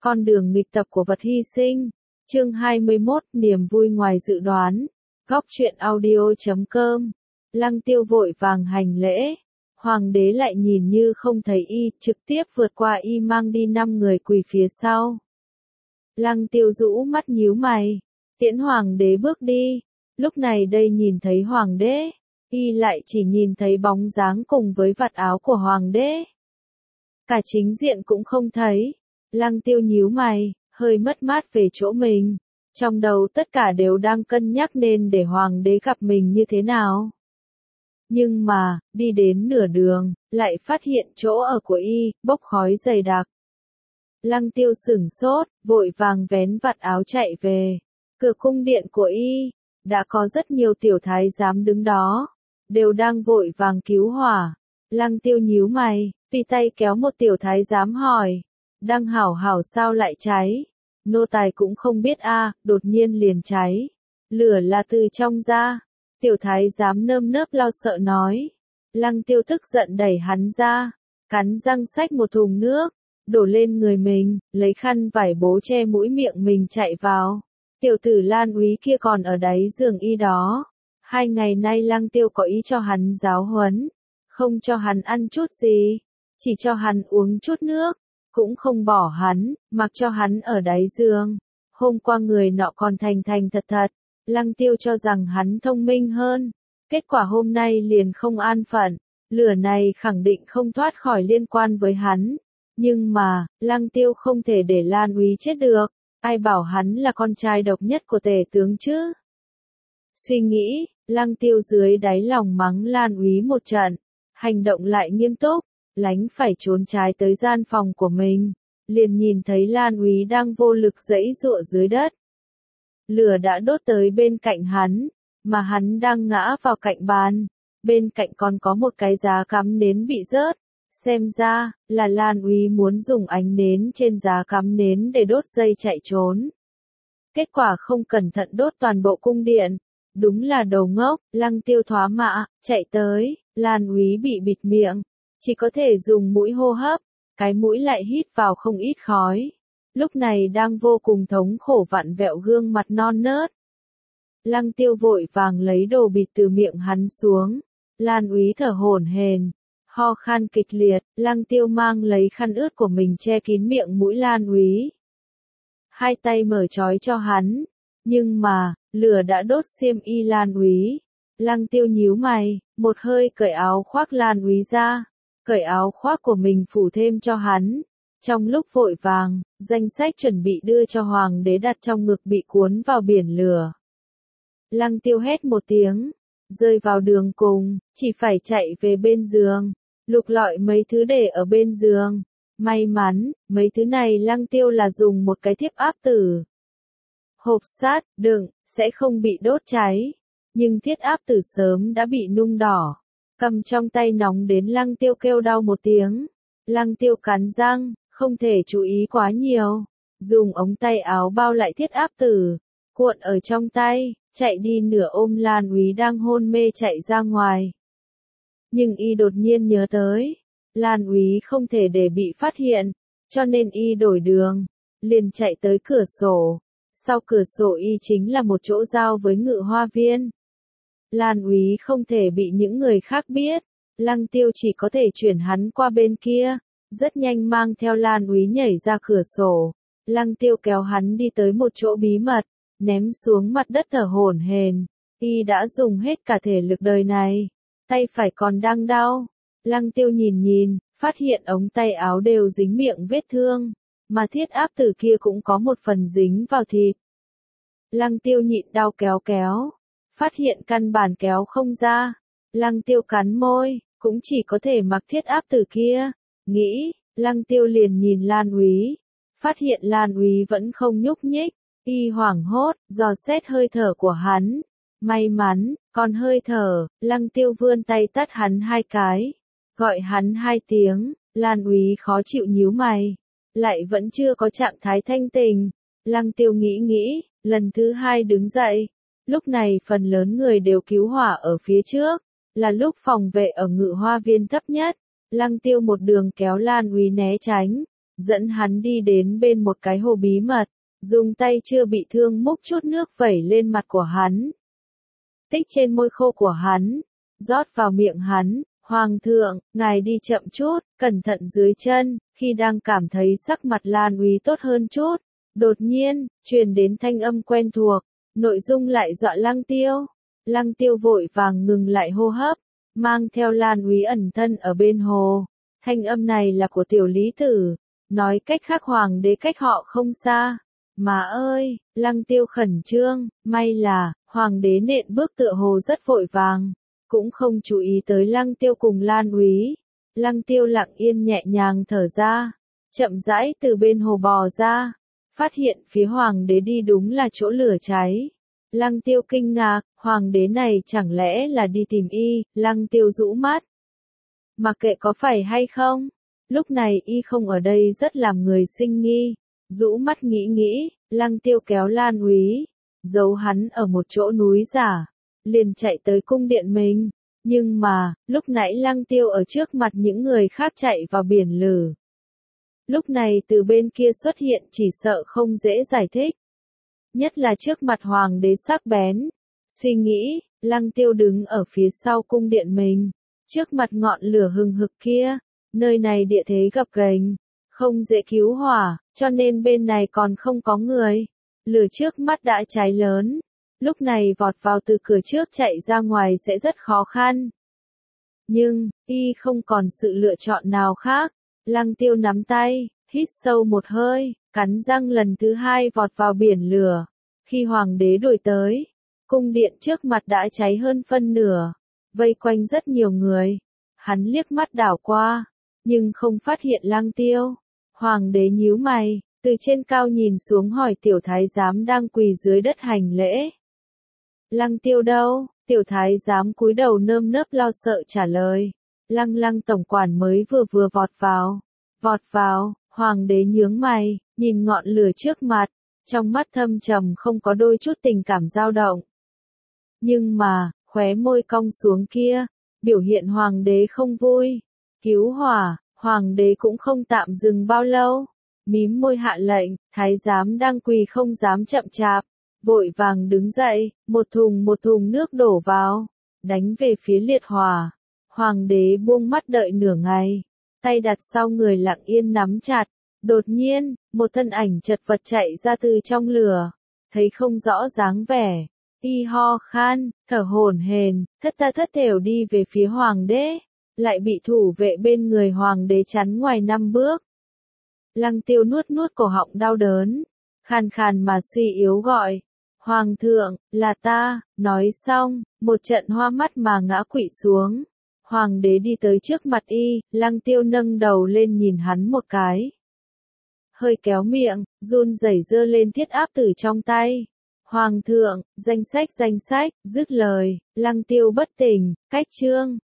Con đường nghịch tập của vật hy sinh. Chương 21, niềm vui ngoài dự đoán. Góc truyện audio.com. Lăng Tiêu vội vàng hành lễ. Hoàng đế lại nhìn như không thấy y, trực tiếp vượt qua y mang đi 5 người quỳ phía sau. Lăng Tiêu rũ mắt nhíu mày, tiễn hoàng đế bước đi. Lúc này đây nhìn thấy hoàng đế, y lại chỉ nhìn thấy bóng dáng cùng với vạt áo của hoàng đế. Cả chính diện cũng không thấy. Lăng Tiêu nhíu mày, hơi mất mát về chỗ mình. Trong đầu tất cả đều đang cân nhắc nên để hoàng đế gặp mình như thế nào. Nhưng mà, đi đến nửa đường, lại phát hiện chỗ ở của y, bốc khói dày đặc. Lăng Tiêu sửng sốt, vội vàng vén vạt áo chạy về. Cửa cung điện của y, đã có rất nhiều tiểu thái giám đứng đó, đều đang vội vàng cứu hỏa. Lăng Tiêu nhíu mày, tùy tay kéo một tiểu thái giám hỏi, đang hảo hảo sao lại cháy? Nô tài cũng không biết đột nhiên liền cháy. Lửa là từ trong ra. Tiểu thái giám nơm nớp lo sợ nói. Lăng Tiêu tức giận đẩy hắn ra, cắn răng xách một thùng nước, đổ lên người mình, lấy khăn vải bố che mũi miệng mình chạy vào. Tiểu tử Lan Úy kia còn ở đáy giường y đó. 2 ngày nay Lăng Tiêu có ý cho hắn giáo huấn, không cho hắn ăn chút gì, chỉ cho hắn uống chút nước, cũng không bỏ hắn, mặc cho hắn ở đáy giường. Hôm qua người nọ còn thành thật thật, Lăng Tiêu cho rằng hắn thông minh hơn, kết quả hôm nay liền không an phận, lửa này khẳng định không thoát khỏi liên quan với hắn. Nhưng mà, Lăng Tiêu không thể để Lan Úy chết được, ai bảo hắn là con trai độc nhất của tể tướng chứ. Suy nghĩ, Lăng Tiêu dưới đáy lòng mắng Lan Úy một trận, hành động lại nghiêm túc, lánh phải trốn trái tới gian phòng của mình, liền nhìn thấy Lan Úy đang vô lực giãy giụa dưới đất. Lửa đã đốt tới bên cạnh hắn, mà hắn đang ngã vào cạnh bàn, bên cạnh còn có một cái giá cắm nến bị rớt, xem ra là Lan Úy muốn dùng ánh nến trên giá cắm nến để đốt dây chạy trốn. Kết quả không cẩn thận đốt toàn bộ cung điện, đúng là đầu ngốc. Lăng Tiêu thoá mạ, chạy tới, Lan Úy bị bịt miệng, chỉ có thể dùng mũi hô hấp, cái mũi lại hít vào không ít khói. Lúc này đang vô cùng thống khổ vặn vẹo gương mặt non nớt. Lăng Tiêu vội vàng lấy đồ bịt từ miệng hắn xuống. Lan Úy thở hổn hển, ho khan kịch liệt. Lăng Tiêu mang lấy khăn ướt của mình che kín miệng mũi Lan Úy. 2 tay mở trói cho hắn, nhưng mà, lửa đã đốt xiêm y Lan Úy. Lăng Tiêu nhíu mày, một hơi cởi áo khoác Lan Úy ra, cởi áo khoác của mình phủ thêm cho hắn. Trong lúc vội vàng, danh sách chuẩn bị đưa cho hoàng đế đặt trong ngực bị cuốn vào biển lửa. Lăng Tiêu hét một tiếng, rơi vào đường cùng, chỉ phải chạy về bên giường, lục lọi mấy thứ để ở bên giường. May mắn, mấy thứ này Lăng Tiêu là dùng một cái thiếp áp tử. Hộp sắt, đựng, sẽ không bị đốt cháy. Nhưng thiết áp tử sớm đã bị nung đỏ. Cầm trong tay nóng đến Lăng Tiêu kêu đau một tiếng. Lăng Tiêu cắn răng, không thể chú ý quá nhiều. Dùng ống tay áo bao lại thiết áp tử, cuộn ở trong tay, chạy đi nửa ôm Lan Úy đang hôn mê chạy ra ngoài. Nhưng y đột nhiên nhớ tới, Lan Úy không thể để bị phát hiện, cho nên y đổi đường, liền chạy tới cửa sổ. Sau cửa sổ y chính là một chỗ giao với Ngự Hoa Viên. Lan Úy không thể bị những người khác biết, Lăng Tiêu chỉ có thể chuyển hắn qua bên kia, rất nhanh mang theo Lan Úy nhảy ra cửa sổ. Lăng Tiêu kéo hắn đi tới một chỗ bí mật, ném xuống mặt đất thở hổn hển. Y đã dùng hết cả thể lực đời này, tay phải còn đang đau. Lăng Tiêu nhìn, phát hiện ống tay áo đều dính miệng vết thương, mà thiết áp tử kia cũng có một phần dính vào thịt. Lăng Tiêu nhịn đau kéo, phát hiện căn bản kéo không ra. Lăng Tiêu cắn môi, cũng chỉ có thể mặc thiết áp tử kia. Nghĩ, Lăng Tiêu liền nhìn Lan Úy, phát hiện Lan Úy vẫn không nhúc nhích. Y hoảng hốt, dò xét hơi thở của hắn. May mắn, còn hơi thở. Lăng Tiêu vươn tay tát hắn 2 cái, gọi hắn 2 tiếng. Lan Úy khó chịu nhíu mày, lại vẫn chưa có trạng thái thanh tình. Lăng Tiêu nghĩ, lần thứ 2 đứng dậy. Lúc này phần lớn người đều cứu hỏa ở phía trước, là lúc phòng vệ ở Ngự Hoa Viên thấp nhất. Lăng Tiêu một đường kéo Lan Úy né tránh, dẫn hắn đi đến bên một cái hồ bí mật, dùng tay chưa bị thương múc chút nước vẩy lên mặt của hắn. Tích trên môi khô của hắn, rót vào miệng hắn. Hoàng thượng, ngài đi chậm chút, cẩn thận dưới chân. Khi đang cảm thấy sắc mặt Lan Úy tốt hơn chút, đột nhiên, truyền đến thanh âm quen thuộc, nội dung lại dọa Lăng Tiêu. Lăng Tiêu vội vàng ngừng lại hô hấp, mang theo Lan Úy ẩn thân ở bên hồ. Thanh âm này là của tiểu lý tử, nói cách khác hoàng đế cách họ không xa. Mà ơi, Lăng Tiêu khẩn trương, may là, hoàng đế nện bước tựa hồ rất vội vàng, cũng không chú ý tới Lăng Tiêu cùng Lan Úy. Lăng Tiêu lặng yên nhẹ nhàng thở ra, chậm rãi từ bên hồ bò ra, phát hiện phía hoàng đế đi đúng là chỗ lửa cháy. Lăng Tiêu kinh ngạc, hoàng đế này chẳng lẽ là đi tìm y. Lăng Tiêu rũ mắt, mặc kệ có phải hay không, lúc này y không ở đây rất làm người sinh nghi. Rũ mắt nghĩ nghĩ, Lăng Tiêu kéo Lan Úy, giấu hắn ở một chỗ núi giả, liền chạy tới cung điện mình. Nhưng mà, lúc nãy Lăng Tiêu ở trước mặt những người khác chạy vào biển lử. Lúc này từ bên kia xuất hiện chỉ sợ không dễ giải thích. Nhất là trước mặt hoàng đế sắc bén. Suy nghĩ, Lăng Tiêu đứng ở phía sau cung điện mình, trước mặt ngọn lửa hừng hực kia. Nơi này địa thế gập ghềnh, không dễ cứu hỏa, cho nên bên này còn không có người. Lửa trước mắt đã cháy lớn, lúc này vọt vào từ cửa trước chạy ra ngoài sẽ rất khó khăn. Nhưng, y không còn sự lựa chọn nào khác. Lăng Tiêu nắm tay, hít sâu một hơi, cắn răng lần thứ hai vọt vào biển lửa. Khi hoàng đế đuổi tới, cung điện trước mặt đã cháy hơn phân nửa, vây quanh rất nhiều người. Hắn liếc mắt đảo qua, nhưng không phát hiện Lăng Tiêu. Hoàng đế nhíu mày, từ trên cao nhìn xuống hỏi tiểu thái giám đang quỳ dưới đất hành lễ. Lăng Tiêu đâu? Tiểu thái giám cúi đầu nơm nớp lo sợ trả lời. Lăng tổng quản mới vừa vọt vào. Vọt vào, hoàng đế nhướng mày, nhìn ngọn lửa trước mặt, trong mắt thâm trầm không có đôi chút tình cảm dao động. Nhưng mà, khóe môi cong xuống kia, biểu hiện hoàng đế không vui. Cứu hỏa, hoàng đế cũng không tạm dừng bao lâu. Mím môi hạ lệnh, thái giám đang quỳ không dám chậm chạp, vội vàng đứng dậy, một thùng nước đổ vào, đánh về phía liệt hỏa. Hoàng đế buông mắt đợi nửa ngày, tay đặt sau người lặng yên nắm chặt. Đột nhiên, một thân ảnh chật vật chạy ra từ trong lửa, thấy không rõ dáng vẻ, y ho khan, thở hổn hển, thất thểu đi về phía hoàng đế, lại bị thủ vệ bên người hoàng đế chắn ngoài 5 bước. Lăng Tiêu nuốt cổ họng đau đớn, khàn khàn mà suy yếu gọi, hoàng thượng, là ta. Nói xong, một trận hoa mắt mà ngã quỵ xuống. Hoàng đế đi tới trước mặt y, Lăng Tiêu nâng đầu lên nhìn hắn một cái, hơi kéo miệng, run rẩy giơ lên thiết áp tử trong tay. Hoàng thượng, danh sách, dứt lời, Lăng Tiêu bất tỉnh, cách chương.